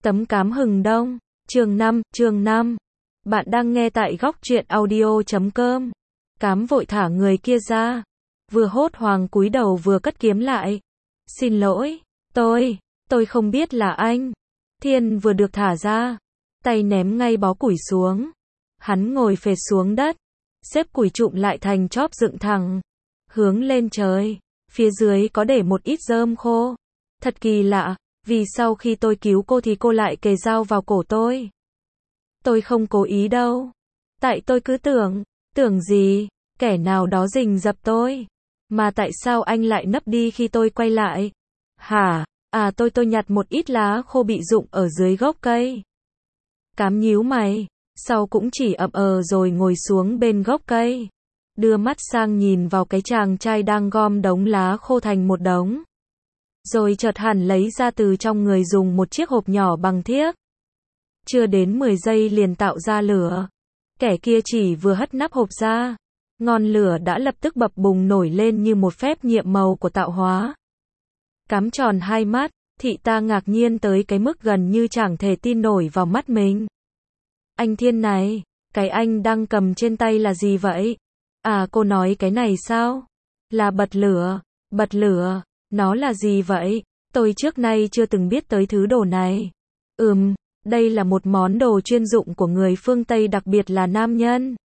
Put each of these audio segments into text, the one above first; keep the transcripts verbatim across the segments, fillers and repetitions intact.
Tấm cám hừng đông, chương năm, chương năm. Bạn đang nghe tại góc truyện audio chấm com. Cám vội thả người kia ra. Vừa hốt hoảng cúi đầu vừa cất kiếm lại. Xin lỗi, tôi, tôi không biết là anh. Thiên vừa được thả ra. Tay ném ngay bó củi xuống. Hắn ngồi phệt xuống đất. Xếp củi trụm lại thành chóp dựng thẳng. Hướng lên trời. Phía dưới có để một ít rơm khô. Thật kỳ lạ. Vì sau khi tôi cứu cô thì cô lại kề dao vào cổ tôi. Tôi không cố ý đâu. Tại tôi cứ tưởng, tưởng gì, kẻ nào đó rình rập tôi. Mà tại sao anh lại nấp đi khi tôi quay lại? Hả? À tôi tôi nhặt một ít lá khô bị rụng ở dưới gốc cây. Cám nhíu mày, sau cũng chỉ ậm ờ rồi ngồi xuống bên gốc cây. Đưa mắt sang nhìn vào cái chàng trai đang gom đống lá khô thành một đống. Rồi chợt hẳn lấy ra từ trong người dùng một chiếc hộp nhỏ bằng thiếc. Chưa đến mười giây liền tạo ra lửa. Kẻ kia chỉ vừa hất nắp hộp ra. Ngọn lửa đã lập tức bập bùng nổi lên như một phép nhiệm màu của tạo hóa. Cám tròn hai mắt, thị ta ngạc nhiên tới cái mức gần như chẳng thể tin nổi vào mắt mình. Anh Thiên này, cái anh đang cầm trên tay là gì vậy? À cô nói cái này sao? Là bật lửa, bật lửa. Nó là gì vậy? Tôi trước nay chưa từng biết tới thứ đồ này. Ừm, đây là một món đồ chuyên dụng của người phương Tây, đặc biệt là nam nhân.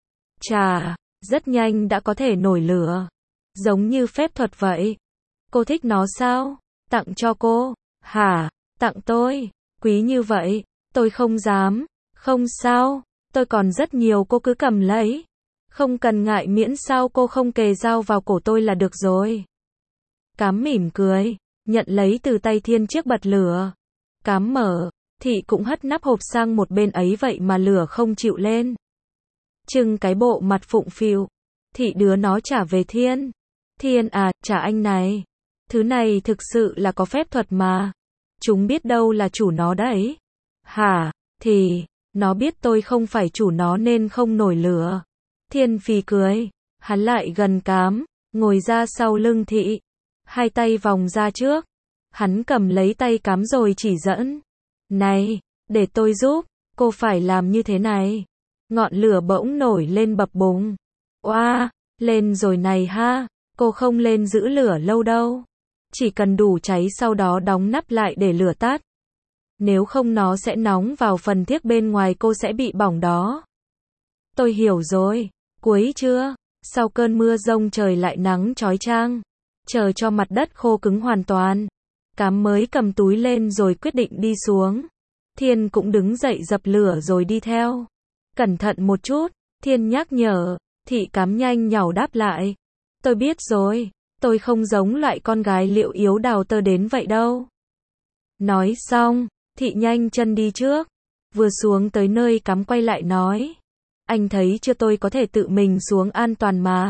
Chà, rất nhanh đã có thể nổi lửa. Giống như phép thuật vậy. Cô thích nó sao? Tặng cho cô. Hả? Tặng tôi? Quý như vậy? Tôi không dám. Không sao. Tôi còn rất nhiều, cô cứ cầm lấy. Không cần ngại, miễn sao cô không kề dao vào cổ tôi là được rồi. Cám mỉm cười, nhận lấy từ tay Thiên chiếc bật lửa. Cám mở, thị cũng hất nắp hộp sang một bên ấy vậy mà lửa không chịu lên. Trưng cái bộ mặt phụng phịu, thị đưa nó trả về Thiên. Thiên à, trả anh này. Thứ này thực sự là có phép thuật mà. Chúng biết đâu là chủ nó đấy. Hả, thì, nó biết tôi không phải chủ nó nên không nổi lửa. Thiên phì cười, hắn lại gần Cám, ngồi ra sau lưng thị. Hai tay vòng ra trước. Hắn cầm lấy tay Cám rồi chỉ dẫn. Này, để tôi giúp, cô phải làm như thế này. Ngọn lửa bỗng nổi lên bập bùng. Oa, lên rồi này ha, cô không lên giữ lửa lâu đâu. Chỉ cần đủ cháy sau đó đóng nắp lại để lửa tắt. Nếu không nó sẽ nóng vào phần thiếc bên ngoài, cô sẽ bị bỏng đó. Tôi hiểu rồi. Cuối trưa, sau cơn mưa giông trời lại nắng chói chang. Chờ cho mặt đất khô cứng hoàn toàn. Cám mới cầm túi lên rồi quyết định đi xuống. Thiên cũng đứng dậy dập lửa rồi đi theo. Cẩn thận một chút, Thiên nhắc nhở. Thị Cám nhanh nhảu đáp lại. Tôi biết rồi, tôi không giống loại con gái liệu yếu đào tơ đến vậy đâu. Nói xong, thị nhanh chân đi trước. Vừa xuống tới nơi Cám quay lại nói. Anh thấy chưa, tôi có thể tự mình xuống an toàn mà.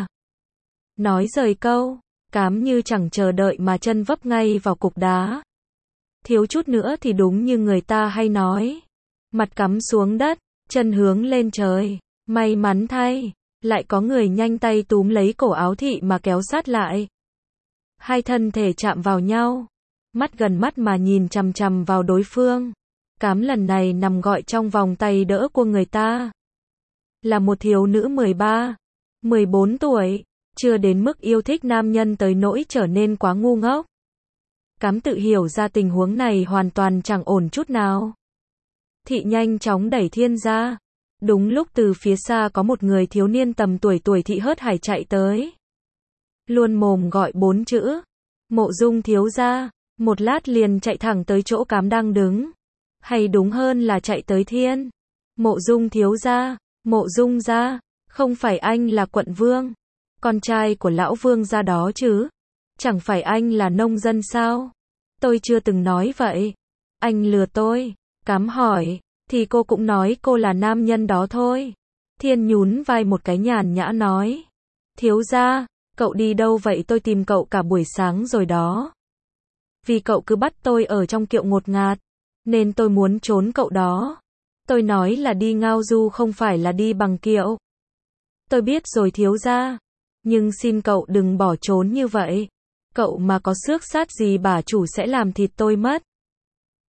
Nói rời câu. Cám như chẳng chờ đợi mà chân vấp ngay vào cục đá. Thiếu chút nữa thì đúng như người ta hay nói. Mặt cắm xuống đất, chân hướng lên trời. May mắn thay, lại có người nhanh tay túm lấy cổ áo thị mà kéo sát lại. Hai thân thể chạm vào nhau. Mắt gần mắt mà nhìn chằm chằm vào đối phương. Cám lần này nằm gọi trong vòng tay đỡ của người ta. Là một thiếu nữ mười ba, mười bốn tuổi. Chưa đến mức yêu thích nam nhân tới nỗi trở nên quá ngu ngốc. Cám tự hiểu ra tình huống này hoàn toàn chẳng ổn chút nào. Thị nhanh chóng đẩy Thiên ra. Đúng lúc từ phía xa có một người thiếu niên tầm tuổi tuổi thị hớt hải chạy tới. Luôn mồm gọi bốn chữ. Mộ Dung thiếu gia. Một lát liền chạy thẳng tới chỗ Cám đang đứng. Hay đúng hơn là chạy tới Thiên. Mộ Dung thiếu gia. Mộ Dung gia. Không phải anh là quận vương, con trai của lão vương gia đó chứ? Chẳng phải anh là nông dân sao? Tôi chưa từng nói vậy. Anh lừa tôi. Cám hỏi. Thì cô cũng nói cô là nam nhân đó thôi. Thiên nhún vai một cái nhàn nhã nói. Thiếu gia, cậu đi đâu vậy? Tôi tìm cậu cả buổi sáng rồi đó. Vì cậu cứ bắt tôi ở trong kiệu ngột ngạt, nên tôi muốn trốn cậu đó. Tôi nói là đi ngao du không phải là đi bằng kiệu. Tôi biết rồi thiếu gia. Nhưng xin cậu đừng bỏ trốn như vậy. Cậu mà có xước sát gì bà chủ sẽ làm thịt tôi mất.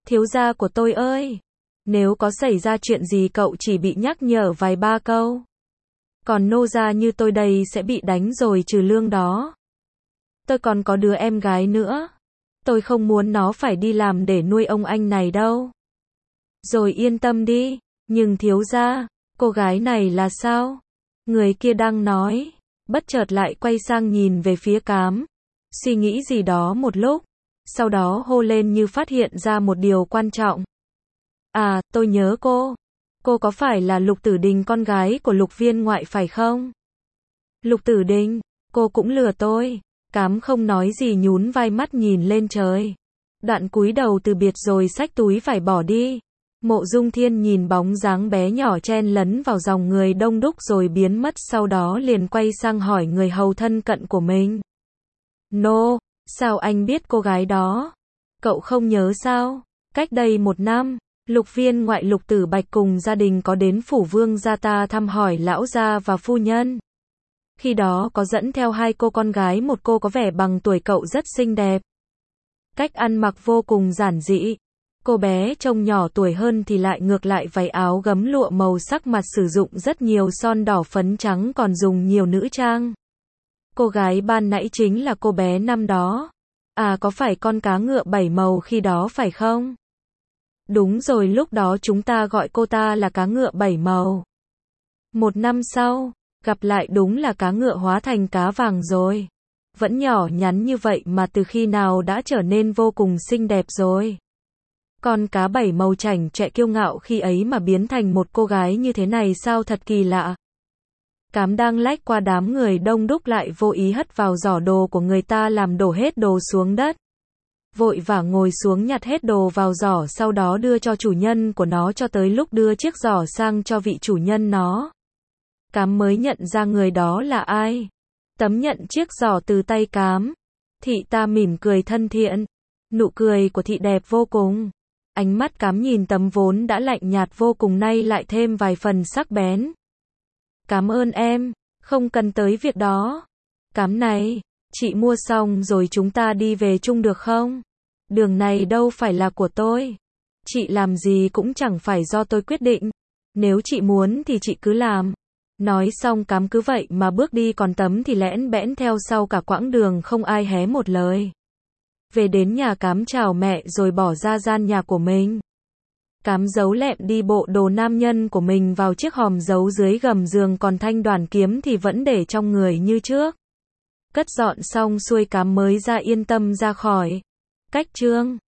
Thiếu gia của tôi ơi, nếu có xảy ra chuyện gì cậu chỉ bị nhắc nhở vài ba câu. Còn nô gia như tôi đây sẽ bị đánh rồi trừ lương đó. Tôi còn có đứa em gái nữa. Tôi không muốn nó phải đi làm để nuôi ông anh này đâu. Rồi yên tâm đi, nhưng thiếu gia, cô gái này là sao? Người kia đang nói, bất chợt lại quay sang nhìn về phía Cám, suy nghĩ gì đó một lúc, sau đó hô lên như phát hiện ra một điều quan trọng. À, tôi nhớ cô. Cô có phải là Lục Tử Đình con gái của Lục viên ngoại phải không? Lục Tử Đình, cô cũng lừa tôi. Cám không nói gì nhún vai mắt nhìn lên trời. Đoạn cúi đầu từ biệt rồi xách túi phải bỏ đi. Mộ Dung Thiên nhìn bóng dáng bé nhỏ chen lấn vào dòng người đông đúc rồi biến mất, sau đó liền quay sang hỏi người hầu thân cận của mình. Nô, sao anh biết cô gái đó? Cậu không nhớ sao? Cách đây một năm, Lục viên ngoại Lục Tử Bạch cùng gia đình có đến phủ vương gia ta thăm hỏi lão gia và phu nhân. Khi đó có dẫn theo hai cô con gái, một cô có vẻ bằng tuổi cậu rất xinh đẹp. Cách ăn mặc vô cùng giản dị. Cô bé trông nhỏ tuổi hơn thì lại ngược lại váy áo gấm lụa màu sắc, mặt sử dụng rất nhiều son đỏ phấn trắng, còn dùng nhiều nữ trang. Cô gái ban nãy chính là cô bé năm đó. À, có phải con cá ngựa bảy màu khi đó phải không? Đúng rồi, lúc đó chúng ta gọi cô ta là cá ngựa bảy màu. Một năm sau, gặp lại đúng là cá ngựa hóa thành cá vàng rồi. Vẫn nhỏ nhắn như vậy mà từ khi nào đã trở nên vô cùng xinh đẹp rồi. Con cá bảy màu chảnh chọe kiêu ngạo khi ấy mà biến thành một cô gái như thế này sao, thật kỳ lạ. Cám đang lách qua đám người đông đúc lại vô ý hất vào giỏ đồ của người ta làm đổ hết đồ xuống đất. Vội vã ngồi xuống nhặt hết đồ vào giỏ, sau đó đưa cho chủ nhân của nó, cho tới lúc đưa chiếc giỏ sang cho vị chủ nhân nó. Cám mới nhận ra người đó là ai. Tấm nhận chiếc giỏ từ tay Cám. Thị ta mỉm cười thân thiện. Nụ cười của thị đẹp vô cùng. Ánh mắt Cám nhìn tấm vốn đã lạnh nhạt vô cùng nay lại thêm vài phần sắc bén. Cảm ơn em, không cần tới việc đó. Cám này, chị mua xong rồi chúng ta đi về chung được không? Đường này đâu phải là của tôi. Chị làm gì cũng chẳng phải do tôi quyết định. Nếu chị muốn thì chị cứ làm. Nói xong Cám cứ vậy mà bước đi, còn Tấm thì lẽn bẽn theo sau cả quãng đường không ai hé một lời. Về đến nhà, Cám chào mẹ rồi bỏ ra gian nhà của mình. Cám giấu lẹm đi bộ đồ nam nhân của mình vào chiếc hòm giấu dưới gầm giường, còn thanh đoàn kiếm thì vẫn để trong người như trước. Cất dọn xong xuôi Cám mới ra yên tâm ra khỏi cách trương.